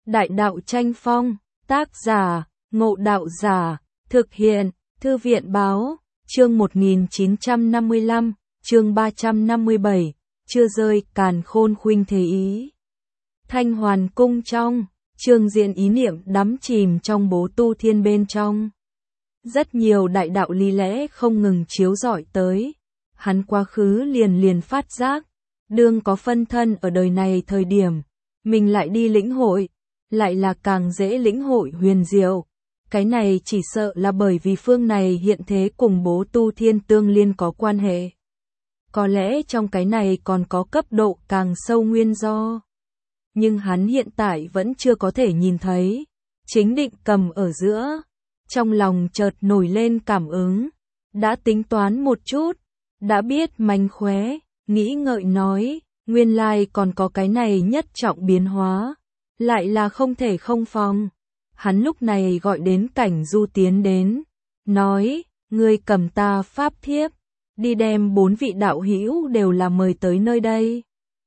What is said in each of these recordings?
Đại đạo tranh phong, tác giả, Ngộ Đạo Giả, thực hiện, Thư viện báo, chương 1955, chương 357, chưa rơi càn khôn khuynh thế ý. Thanh Hoàn cung trong, Trương Diễn ý niệm đắm chìm trong bố tu thiên bên trong. Rất nhiều đại đạo lý lẽ không ngừng chiếu rọi tới. Hắn quá khứ liền phát giác, đương có phân thân ở đời này thời điểm, mình lại đi lĩnh hội, lại là càng dễ lĩnh hội huyền diệu. Cái này chỉ sợ là bởi vì phương này hiện thế cùng bố tu thiên tương liên có quan hệ. Có lẽ trong cái này còn có cấp độ càng sâu nguyên do. Nhưng hắn hiện tại vẫn chưa có thể nhìn thấy. Chính định cầm ở giữa. Trong lòng chợt nổi lên cảm ứng. Đã tính toán một chút. Đã biết mánh khóe. Nghĩ ngợi nói. Nguyên lai còn có cái này nhất trọng biến hóa. Lại là không thể không phòng. Hắn lúc này gọi đến Cảnh Du tiến đến. Nói. Ngươi cầm ta pháp thiếp. Đi đem 4 vị đạo hữu đều là mời tới nơi đây.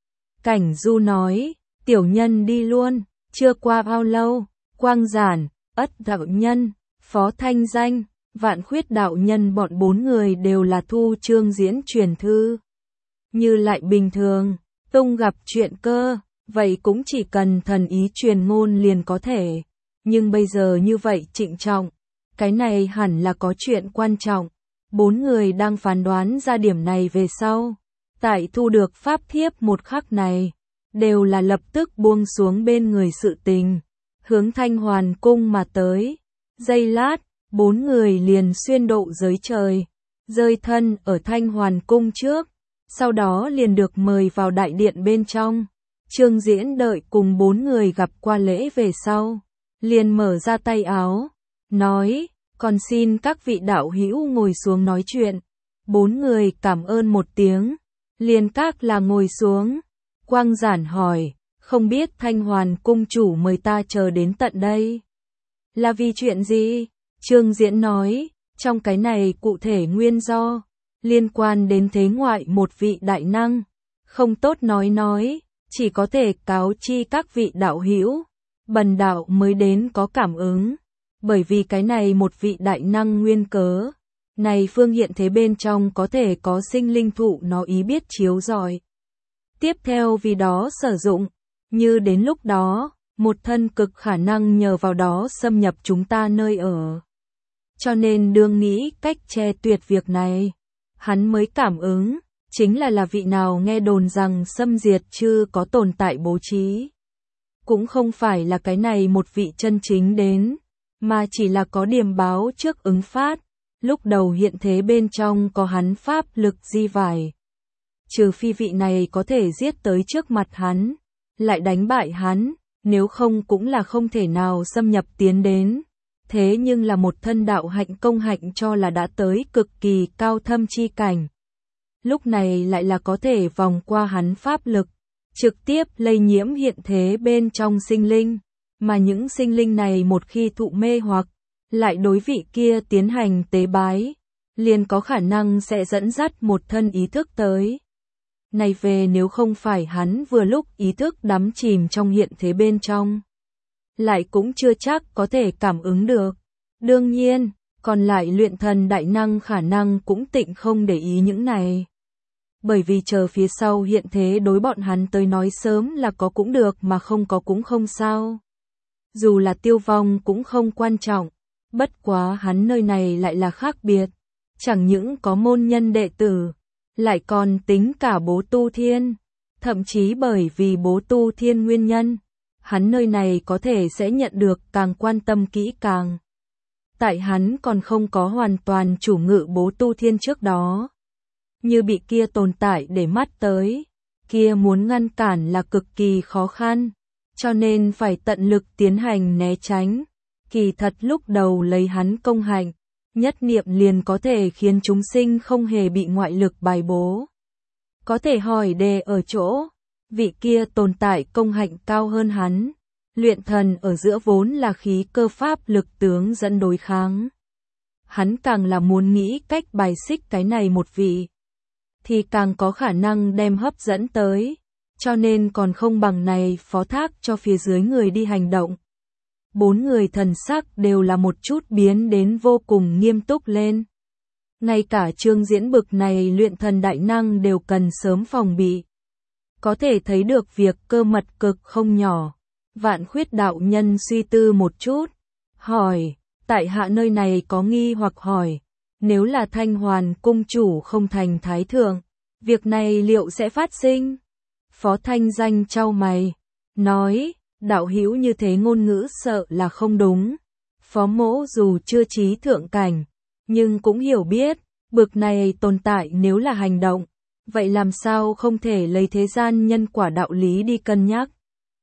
Cảnh Du nói. Tiểu nhân đi luôn. Chưa qua bao lâu. Quang Giản, Ất đạo nhân, Phó Thanh Danh, Vạn Khuyết đạo nhân bọn 4 người đều là thu Trương Diễn truyền thư. Như lại bình thường, tung gặp chuyện cơ, vậy cũng chỉ cần thần ý truyền ngôn liền có thể. Nhưng bây giờ như vậy trịnh trọng, cái này hẳn là có chuyện quan trọng. 4 người đang phán đoán ra điểm này về sau. Tại thu được pháp thiếp một khắc này, đều là lập tức buông xuống bên người sự tình, hướng Thanh Hoàn cung mà tới. Giây lát, 4 người liền xuyên độ giới trời, rơi thân ở Thanh Hoàn cung trước, sau đó liền được mời vào đại điện bên trong. Trương Diễn đợi cùng 4 người gặp qua lễ về sau, liền mở ra tay áo, nói, còn xin các vị đạo hữu ngồi xuống nói chuyện. 4 người cảm ơn một tiếng, liền các là ngồi xuống. Quang Giản hỏi, không biết Thanh Hoàn cung chủ mời ta chờ đến tận đây là vì chuyện gì? Trương Diễn nói, trong cái này cụ thể nguyên do, liên quan đến thế ngoại một vị đại năng, không tốt nói, chỉ có thể cáo chi các vị đạo hữu, bần đạo mới đến có cảm ứng, bởi vì cái này một vị đại năng nguyên cớ, này phương hiện thế bên trong có thể có sinh linh thụ nó ý biết chiếu rọi. Tiếp theo vì đó sử dụng, như đến lúc đó, một thân cực khả năng nhờ vào đó xâm nhập chúng ta nơi ở. Cho nên đương nghĩ cách che tuyệt việc này, hắn mới cảm ứng, chính là vị nào nghe đồn rằng xâm diệt chư có tồn tại bố trí. Cũng không phải là cái này một vị chân chính đến, mà chỉ là có điềm báo trước ứng phát, lúc đầu hiện thế bên trong có hắn pháp lực di vải. Trừ phi vị này có thể giết tới trước mặt hắn, lại đánh bại hắn, nếu không cũng là không thể nào xâm nhập tiến đến. Thế nhưng là một thân đạo hạnh công hạnh cho là đã tới cực kỳ cao thâm chi cảnh. Lúc này lại là có thể vòng qua hắn pháp lực, trực tiếp lây nhiễm hiện thế bên trong sinh linh, mà những sinh linh này một khi thụ mê hoặc, lại đối vị kia tiến hành tế bái, liền có khả năng sẽ dẫn dắt một thân ý thức tới. Này về nếu không phải hắn vừa lúc ý thức đắm chìm trong hiện thế bên trong, lại cũng chưa chắc có thể cảm ứng được. Đương nhiên, còn lại luyện thần đại năng khả năng cũng tịnh không để ý những này. Bởi vì chờ phía sau hiện thế đối bọn hắn tới nói sớm là có cũng được mà không có cũng không sao. Dù là tiêu vong cũng không quan trọng, bất quá hắn nơi này lại là khác biệt. Chẳng những có môn nhân đệ tử, lại còn tính cả bố tu thiên, thậm chí bởi vì bố tu thiên nguyên nhân, hắn nơi này có thể sẽ nhận được càng quan tâm kỹ càng. Tại hắn còn không có hoàn toàn chủ ngự bố tu thiên trước đó, như bị kia tồn tại để mắt tới, kia muốn ngăn cản là cực kỳ khó khăn, cho nên phải tận lực tiến hành né tránh. Kỳ thật lúc đầu lấy hắn công hạnh, nhất niệm liền có thể khiến chúng sinh không hề bị ngoại lực bài bố. Có thể hỏi đề ở chỗ, vị kia tồn tại công hạnh cao hơn hắn, luyện thần ở giữa vốn là khí cơ pháp lực tướng dẫn đối kháng. Hắn càng là muốn nghĩ cách bài xích cái này một vị, thì càng có khả năng đem hấp dẫn tới. cho nên còn không bằng này phó thác cho phía dưới người đi hành động. 4 người thần sắc đều là một chút biến đến vô cùng nghiêm túc lên. Ngay cả Trương Diễn bực này luyện thần đại năng đều cần sớm phòng bị. Có thể thấy được việc cơ mật cực không nhỏ. Vạn Khuyết đạo nhân suy tư một chút, hỏi, tại hạ nơi này có nghi hoặc hỏi, nếu là Thanh Hoàn cung chủ không thành thái thượng, việc này liệu sẽ phát sinh? Phó Thanh Danh chau mày, nói, đạo hữu như thế ngôn ngữ sợ là không đúng. Phó mỗ dù chưa chí thượng cảnh, nhưng cũng hiểu biết, bực này tồn tại nếu là hành động, vậy làm sao không thể lấy thế gian nhân quả đạo lý đi cân nhắc.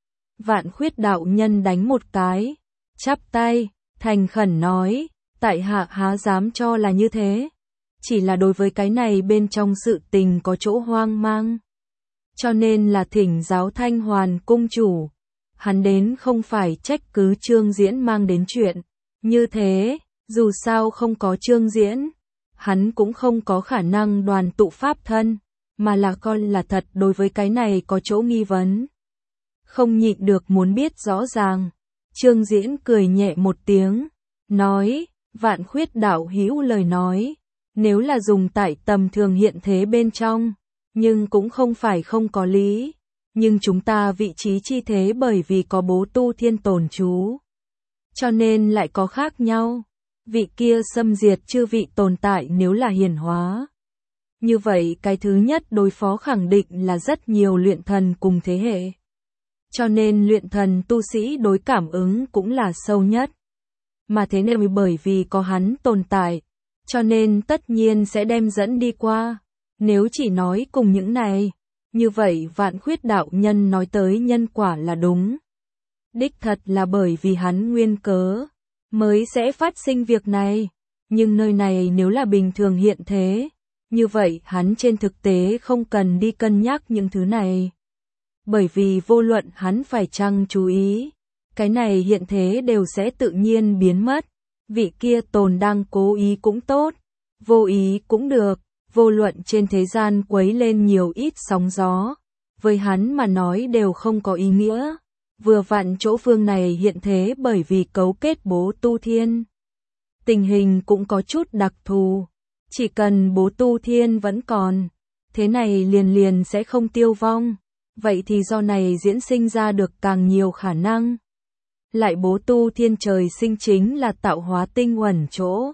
Vạn Khuyết đạo nhân đánh một cái, chắp tay, thành khẩn nói, tại hạ há dám cho là như thế. Chỉ là đối với cái này bên trong sự tình có chỗ hoang mang. Cho nên là thỉnh giáo Thanh Hoàn cung chủ. Hắn đến không phải trách cứ Trương Diễn mang đến chuyện. Như thế, dù sao không có Trương Diễn, hắn cũng không có khả năng đoàn tụ pháp thân, mà là coi là thật đối với cái này có chỗ nghi vấn. Không nhịn được muốn biết rõ ràng. Trương Diễn cười nhẹ một tiếng, nói, Vạn Khuyết đạo hữu lời nói, nếu là dùng tại tầm thường hiện thế bên trong, nhưng cũng không phải không có lý. Nhưng chúng ta vị trí chi thế bởi vì có bố tu thiên tồn trú, cho nên lại có khác nhau. Vị kia xâm diệt chư vị tồn tại nếu là hiển hóa. Như vậy cái thứ nhất đối phó khẳng định là rất nhiều luyện thần cùng thế hệ. Cho nên luyện thần tu sĩ đối cảm ứng cũng là sâu nhất. Mà thế nên bởi vì có hắn tồn tại, cho nên tất nhiên sẽ đem dẫn đi qua. Nếu chỉ nói cùng những này, như vậy Vạn Khuyết đạo nhân nói tới nhân quả là đúng. Đích thật là bởi vì hắn nguyên cớ, mới sẽ phát sinh việc này. Nhưng nơi này nếu là bình thường hiện thế, như vậy hắn trên thực tế không cần đi cân nhắc những thứ này. Bởi vì vô luận hắn phải chăng chú ý, cái này hiện thế đều sẽ tự nhiên biến mất. Vị kia tồn đang cố ý cũng tốt, vô ý cũng được, vô luận trên thế gian quấy lên nhiều ít sóng gió, với hắn mà nói đều không có ý nghĩa. Vừa vặn chỗ phương này hiện thế bởi vì cấu kết bố tu thiên. Tình hình cũng có chút đặc thù, chỉ cần bố tu thiên vẫn còn, thế này liền sẽ không tiêu vong. Vậy thì do này diễn sinh ra được càng nhiều khả năng. Lại bố tu thiên trời sinh chính là tạo hóa tinh uẩn chỗ.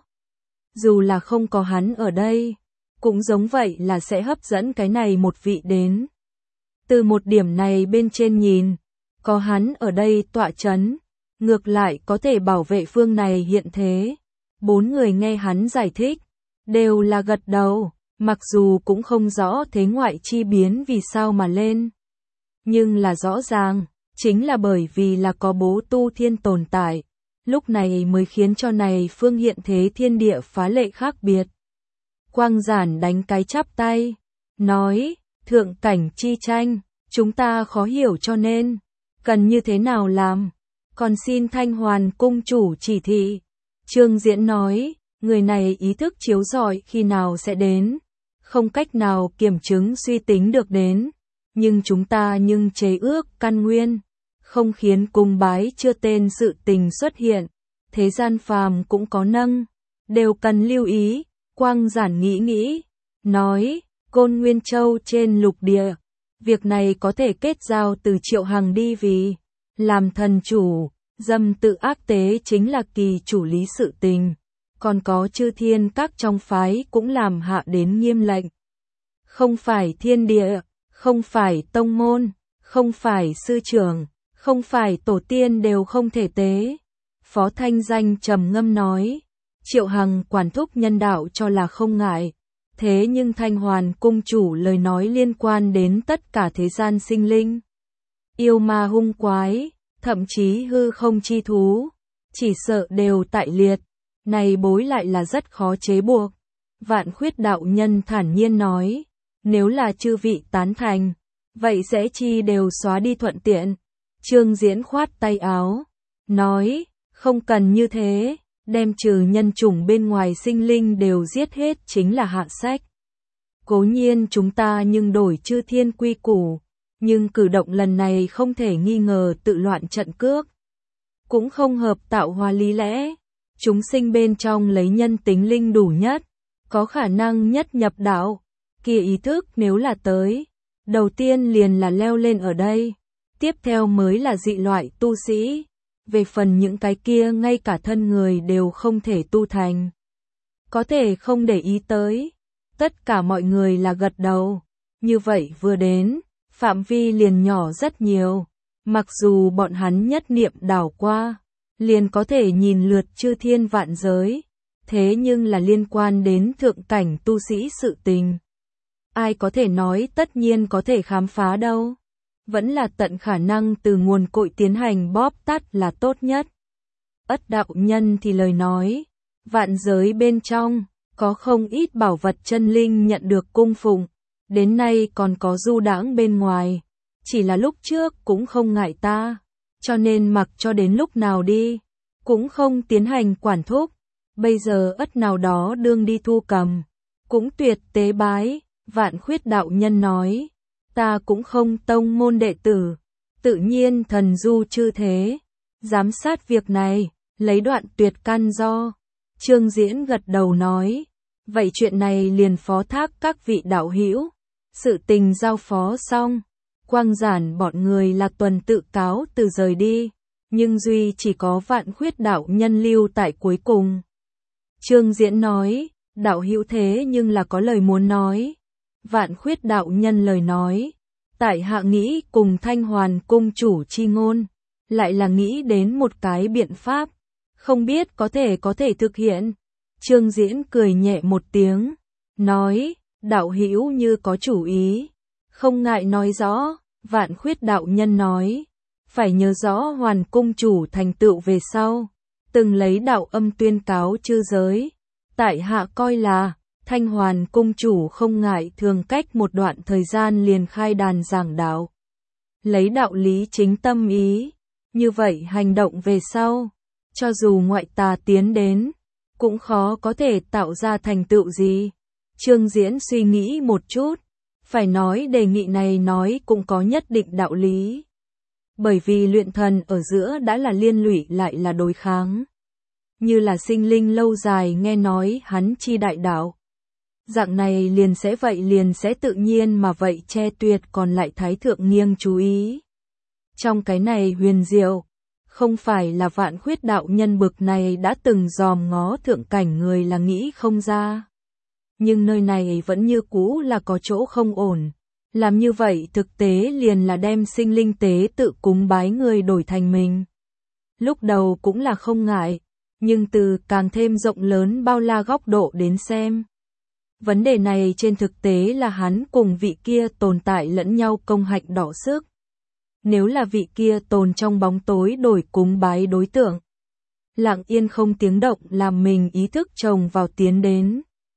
Dù là không có hắn ở đây, cũng giống vậy là sẽ hấp dẫn cái này một vị đến. Từ một điểm này bên trên nhìn, có hắn ở đây tọa chấn, ngược lại có thể bảo vệ phương này hiện thế. 4 người nghe hắn giải thích, đều là gật đầu, mặc dù cũng không rõ thế ngoại chi biến vì sao mà lên. Nhưng là rõ ràng, chính là bởi vì là có bố tu thiên tồn tại, lúc này mới khiến cho này phương hiện thế thiên địa phá lệ khác biệt. Quang Giản đánh cái chắp tay, nói, thượng cảnh chi tranh, chúng ta khó hiểu cho nên, cần như thế nào làm, còn xin Thanh Hoàn cung chủ chỉ thị. Trương Diễn nói, người này ý thức chiếu rọi khi nào sẽ đến, không cách nào kiểm chứng suy tính được đến. Nhưng chúng ta chế ước căn nguyên, không khiến cung bái chưa tên sự tình xuất hiện, thế gian phàm cũng có nâng, đều cần lưu ý. Quang Giản nghĩ, nói, Côn Nguyên Châu trên lục địa, việc này có thể kết giao từ Triệu Hằng đi vì, làm thần chủ, dâm tự ác tế chính là kỳ chủ lý sự tình, còn có chư thiên các trong phái cũng làm hạ đến nghiêm lệnh. Không phải thiên địa, không phải tông môn, không phải sư trưởng, không phải tổ tiên đều không thể tế. Phó Thanh Danh trầm ngâm nói, Triệu Hằng quản thúc nhân đạo cho là không ngại, thế nhưng Thanh Hoàn cung chủ lời nói liên quan đến tất cả thế gian sinh linh. Yêu ma hung quái, thậm chí hư không chi thú, chỉ sợ đều tại liệt, này bối lại là rất khó chế buộc. Vạn Khuyết đạo nhân thản nhiên nói, nếu là chư vị tán thành, vậy sẽ chi đều xóa đi thuận tiện. Trương Diễn khoát tay áo, nói, không cần như thế, đem trừ nhân chủng bên ngoài sinh linh đều giết hết chính là hạ sách. Cố nhiên chúng ta nhưng đổi chư thiên quy củ, nhưng cử động lần này không thể nghi ngờ tự loạn trận cước. Cũng không hợp tạo hóa lý lẽ. Chúng sinh bên trong lấy nhân tính linh đủ nhất, có khả năng nhất nhập đạo. Kia ý thức nếu là tới, đầu tiên liền là leo lên ở đây, tiếp theo mới là dị loại tu sĩ. Về phần những cái kia ngay cả thân người đều không thể tu thành, có thể không để ý tới. Tất cả mọi người là gật đầu. Như vậy vừa đến, phạm vi liền nhỏ rất nhiều. Mặc dù bọn hắn nhất niệm đảo qua, liền có thể nhìn lượt chư thiên vạn giới. Thế nhưng là liên quan đến thượng cảnh tu sĩ sự tình, ai có thể nói tất nhiên có thể khám phá đâu. Vẫn là tận khả năng từ nguồn cội tiến hành bóp tắt là tốt nhất. Ất đạo nhân thì lời nói, vạn giới bên trong, có không ít bảo vật chân linh nhận được cung phụng, đến nay còn có du đãng bên ngoài, chỉ là lúc trước cũng không ngại ta, cho nên mặc cho đến lúc nào đi, cũng không tiến hành quản thúc. Bây giờ ất nào đó đương đi thu cầm, cũng tuyệt tế bái. Vạn Khuyết đạo nhân nói, ta cũng không tông môn đệ tử, tự nhiên thần du chư thế, giám sát việc này, lấy đoạn tuyệt căn do. Trương Diễn gật đầu nói, vậy chuyện này liền phó thác các vị đạo hữu. Sự tình giao phó xong, Quang Giản bọn người là tuần tự cáo từ rời đi, nhưng duy chỉ có Vạn Khuyết đạo nhân lưu tại cuối cùng. Trương Diễn nói, đạo hữu thế nhưng là có lời muốn nói. Vạn Khuyết đạo nhân lời nói, tại hạ nghĩ cùng Thanh Hoàn cung chủ chi ngôn, lại là nghĩ đến một cái biện pháp, không biết có thể thực hiện. Trương Diễn cười nhẹ một tiếng, nói, đạo hữu như có chủ ý, không ngại nói rõ. Vạn Khuyết đạo nhân nói, phải nhớ rõ Hoàn cung chủ thành tựu về sau, từng lấy đạo âm tuyên cáo chư giới, tại hạ coi là Thanh Hoàn cung chủ không ngại thường cách một đoạn thời gian liền khai đàn giảng đạo, lấy đạo lý chính tâm ý, như vậy hành động về sau, cho dù ngoại tà tiến đến, cũng khó có thể tạo ra thành tựu gì. Trương Diễn suy nghĩ một chút, phải nói đề nghị này nói cũng có nhất định đạo lý. Bởi vì luyện thần ở giữa đã là liên lụy lại là đối kháng. Như là sinh linh lâu dài nghe nói hắn chi đại đạo. Dạng này liền sẽ tự nhiên mà vậy che tuyệt còn lại thái thượng nghiêng chú ý. Trong cái này huyền diệu, không phải là Vạn Khuyết đạo nhân bực này đã từng dòm ngó thượng cảnh người là nghĩ không ra. Nhưng nơi này vẫn như cũ là có chỗ không ổn. Làm như vậy thực tế liền là đem sinh linh tế tự cúng bái người đổi thành mình. Lúc đầu cũng là không ngại, nhưng từ càng thêm rộng lớn bao la góc độ đến xem. Vấn đề này trên thực tế là hắn cùng vị kia tồn tại lẫn nhau công hạnh đỏ sức. Nếu là vị kia tồn trong bóng tối đổi cúng bái đối tượng, lặng yên không tiếng động làm mình ý thức chồng vào tiến đến,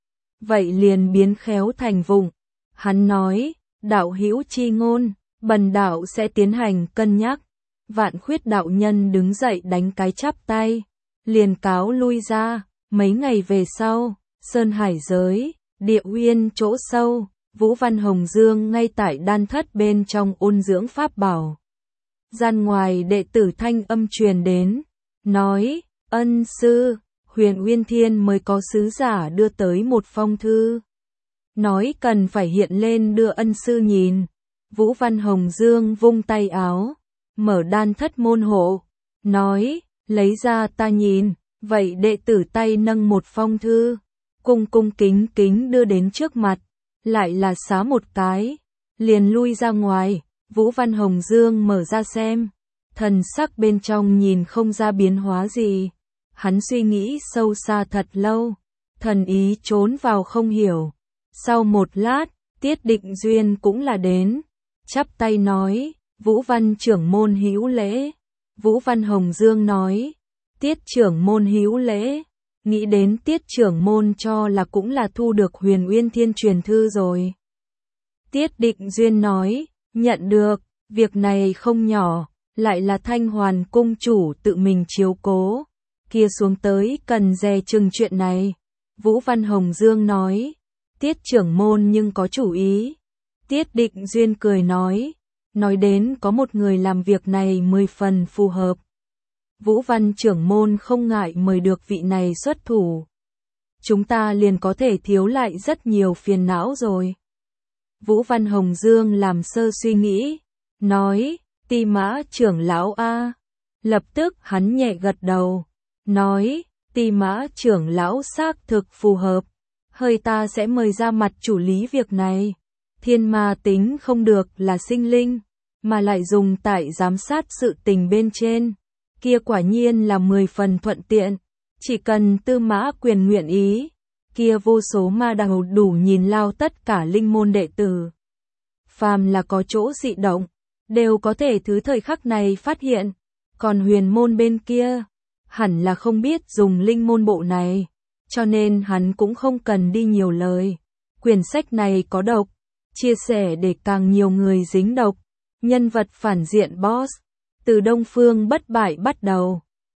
vậy liền biến khéo thành vụng. Hắn nói, đạo hữu chi ngôn, bần đạo sẽ tiến hành cân nhắc. Vạn Khuyết đạo nhân đứng dậy đánh cái chắp tay, liền cáo lui ra. Mấy ngày về sau, Sơn Hải giới, Địa Uyên chỗ sâu, Vũ Văn Hồng Dương ngay tại đan thất bên trong ôn dưỡng pháp bảo. Gian ngoài đệ tử thanh âm truyền đến, nói, ân sư, Huyền Uyên Thiên mới có sứ giả đưa tới một phong thư. Nói cần phải hiện lên đưa ân sư nhìn. Vũ Văn Hồng Dương vung tay áo, mở đan thất môn hộ, nói, lấy ra ta nhìn. Vậy đệ tử tay nâng một phong thư, cung kính kính đưa đến trước mặt, lại là xá một cái, liền lui ra ngoài. Vũ Văn Hồng Dương mở ra xem, thần sắc bên trong nhìn không ra biến hóa gì. Hắn suy nghĩ sâu xa thật lâu, thần ý trốn vào không hiểu. Sau một lát, Tiết Định Duyên cũng là đến, chắp tay nói, Vũ Văn trưởng môn hữu lễ. Vũ Văn Hồng Dương nói, Tiết trưởng môn hữu lễ. Nghĩ đến Tiết trưởng môn cho là cũng là thu được Huyền Uyên Thiên truyền thư rồi. Tiết Định Duyên nói, nhận được, việc này không nhỏ, lại là Thanh Hoàn cung chủ tự mình chiếu cố, kia xuống tới cần dè chừng chuyện này. Vũ Văn Hồng Dương nói, Tiết trưởng môn nhưng có chủ ý. Tiết Định Duyên cười nói, nói đến có một người làm việc này 10 phần phù hợp. Vũ Văn trưởng môn không ngại mời được vị này xuất thủ. Chúng ta liền có thể thiếu lại rất nhiều phiền não rồi. Vũ Văn Hồng Dương làm sơ suy nghĩ, nói, Ti Mã trưởng lão a. Lập tức hắn nhẹ gật đầu, nói, Ti Mã trưởng lão xác thực phù hợp. Hơi ta sẽ mời ra mặt chủ lý việc này. Thiên ma tính không được là sinh linh, mà lại dùng tại giám sát sự tình bên trên. Kia quả nhiên là 10 phần thuận tiện. Chỉ cần Tư Mã Quyền nguyện ý, kia vô số ma đầu đủ nhìn lao tất cả linh môn đệ tử. Phàm là có chỗ dị động, đều có thể thứ thời khắc này phát hiện. Còn huyền môn bên kia, hẳn là không biết dùng linh môn bộ này, cho nên hắn cũng không cần đi nhiều lời. Quyển sách này có độc, chia sẻ để càng nhiều người dính độc. Nhân vật phản diện boss, từ Đông Phương bất bại bắt đầu.